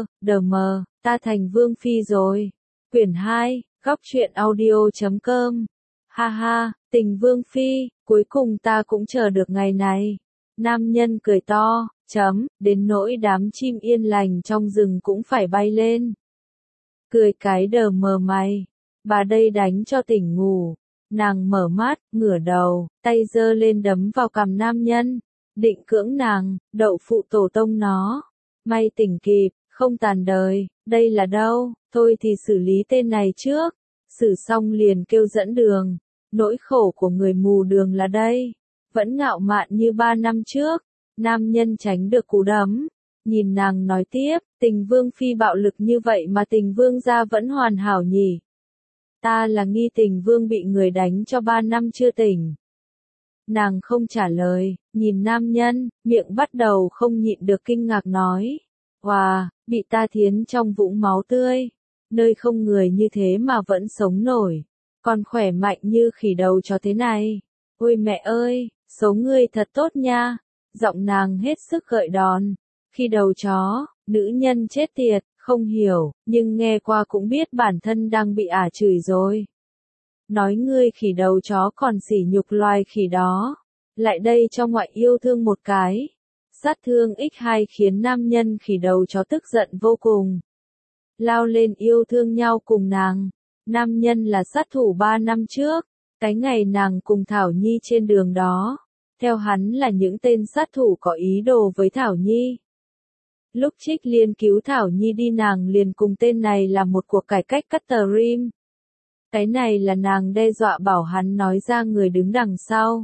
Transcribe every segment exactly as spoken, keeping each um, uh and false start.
đờ mờ, ta thành vương phi rồi. Quyển hai, góc truyện audio chấm com. Ha ha, tình vương phi, cuối cùng ta cũng chờ được ngày này. Nam nhân cười to, chấm, đến nỗi đám chim yên lành trong rừng cũng phải bay lên. Cười cái đờ mờ mày, bà đây đánh cho tỉnh ngủ. Nàng mở mắt, ngửa đầu, tay giơ lên đấm vào cằm nam nhân. Định cưỡng nàng, đậu phụ tổ tông nó. May tỉnh kịp, không tàn đời, đây là đâu, thôi thì xử lý tên này trước. Xử xong liền kêu dẫn đường. Nỗi khổ của người mù đường là đây. Vẫn ngạo mạn như ba năm trước. Nam nhân tránh được cú đấm. Nhìn nàng nói tiếp, tình vương phi bạo lực như vậy mà tình vương gia vẫn hoàn hảo nhỉ. Ta là nghi tình vương bị người đánh cho ba năm chưa tỉnh. Nàng không trả lời, nhìn nam nhân, miệng bắt đầu không nhịn được kinh ngạc nói. Wow, bị ta thiến trong vũng máu tươi. Nơi không người như thế mà vẫn sống nổi. Còn khỏe mạnh như khỉ đầu chó thế này. Ôi mẹ ơi, số ngươi thật tốt nha. Giọng nàng hết sức gợi đòn. Khi đầu chó, nữ nhân chết tiệt, không hiểu, nhưng nghe qua cũng biết bản thân đang bị ả chửi rồi. Nói ngươi khỉ đầu chó còn sỉ nhục loài khỉ đó. Lại đây cho ngoại yêu thương một cái. Sát thương nhân hai khiến nam nhân khỉ đầu chó tức giận vô cùng. Lao lên yêu thương nhau cùng nàng. Nam nhân là sát thủ ba năm trước. Cái ngày nàng cùng Thảo Nhi trên đường đó. Theo hắn là những tên sát thủ có ý đồ với Thảo Nhi. Lúc Trích Liên cứu Thảo Nhi đi nàng liền cùng tên này làm một cuộc cải cách Catherine. Cái này là nàng đe dọa bảo hắn nói ra người đứng đằng sau.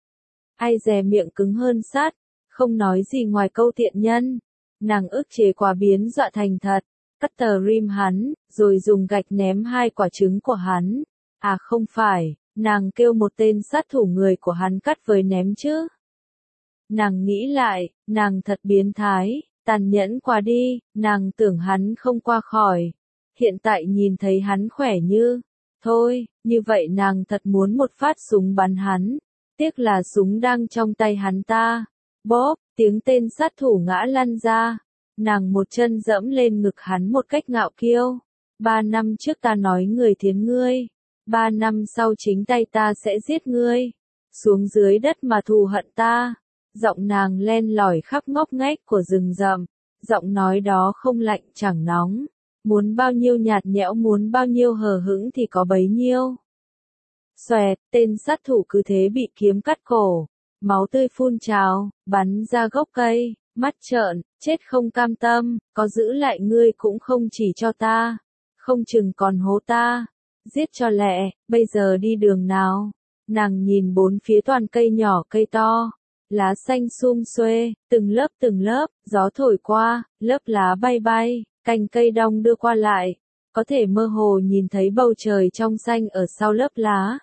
Ai dè miệng cứng hơn sắt, không nói gì ngoài câu tiện nhân. Nàng ức chế quá biến dọa thành thật, Catherine hắn, rồi dùng gạch ném hai quả trứng của hắn. À không phải, nàng kêu một tên sát thủ người của hắn cắt với ném chứ. Nàng nghĩ lại, nàng thật biến thái. Tàn nhẫn quá đi, nàng tưởng hắn không qua khỏi. Hiện tại nhìn thấy hắn khỏe như, thôi, như vậy nàng thật muốn một phát súng bắn hắn. Tiếc là súng đang trong tay hắn ta. Bóp, tiếng tên sát thủ ngã lăn ra. Nàng một chân dẫm lên ngực hắn một cách ngạo kiêu. Ba năm trước ta nói người thiến ngươi. Ba năm sau chính tay ta sẽ giết ngươi. Xuống dưới đất mà thù hận ta. Giọng nàng len lỏi khắp ngóc ngách của rừng rậm. Giọng nói đó không lạnh chẳng nóng. Muốn bao nhiêu nhạt nhẽo muốn bao nhiêu hờ hững thì có bấy nhiêu. Xoẹt, tên sát thủ cứ thế bị kiếm cắt cổ. Máu tươi phun trào, bắn ra gốc cây, mắt trợn, chết không cam tâm, có giữ lại ngươi cũng không chỉ cho ta. Không chừng còn hố ta. Giết cho lẹ, bây giờ đi đường nào. Nàng nhìn bốn phía toàn cây nhỏ cây to. Lá xanh sum xuê, từng lớp từng lớp, gió thổi qua, lớp lá bay bay, cành cây đong đưa qua lại. Có thể mơ hồ nhìn thấy bầu trời trong xanh ở sau lớp lá.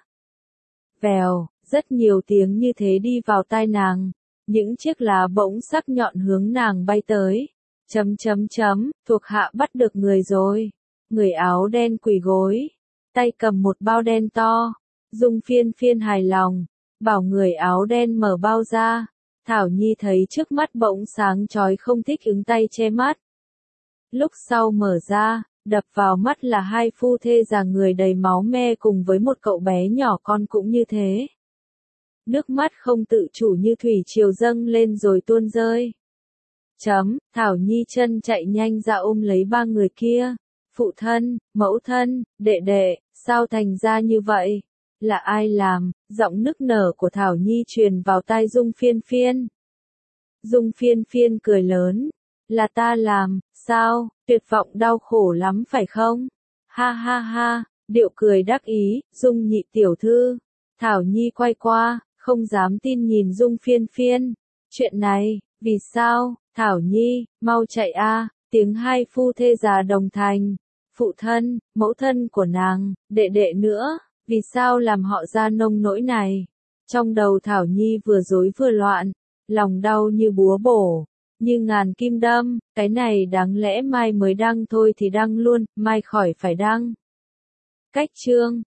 Vèo, rất nhiều tiếng như thế đi vào tai nàng. Những chiếc lá bỗng sắc nhọn hướng nàng bay tới. Chấm chấm chấm, thuộc hạ bắt được người rồi. Người áo đen quỳ gối. Tay cầm một bao đen to. Dung Phiên Phiên hài lòng. Bảo người áo đen mở bao ra. Thảo Nhi thấy trước mắt bỗng sáng chói không thích ứng tay che mắt. Lúc sau mở ra, đập vào mắt là hai phu thê già người đầy máu me cùng với một cậu bé nhỏ con cũng như thế. Nước mắt không tự chủ như thủy triều dâng lên rồi tuôn rơi. Chấm, Thảo Nhi chân chạy nhanh ra ôm lấy ba người kia. Phụ thân, mẫu thân, đệ đệ, sao thành ra như vậy? Là ai làm? Giọng nức nở của Thảo Nhi truyền vào tai Dung Phiên Phiên. Dung Phiên Phiên cười lớn. Là ta làm, sao? Tuyệt vọng đau khổ lắm phải không? Ha ha ha, điệu cười đắc ý, Dung nhị tiểu thư. Thảo Nhi quay qua, không dám tin nhìn Dung Phiên Phiên. Chuyện này, vì sao? Thảo Nhi, mau chạy a, tiếng hai phu thê già đồng thành. Phụ thân, mẫu thân của nàng, đệ đệ nữa. Vì sao làm họ ra nông nỗi này? Trong đầu Thảo Nhi vừa rối vừa loạn, lòng đau như búa bổ, như ngàn kim đâm, cái này đáng lẽ mai mới đăng thôi thì đăng luôn, mai khỏi phải đăng. Cách chương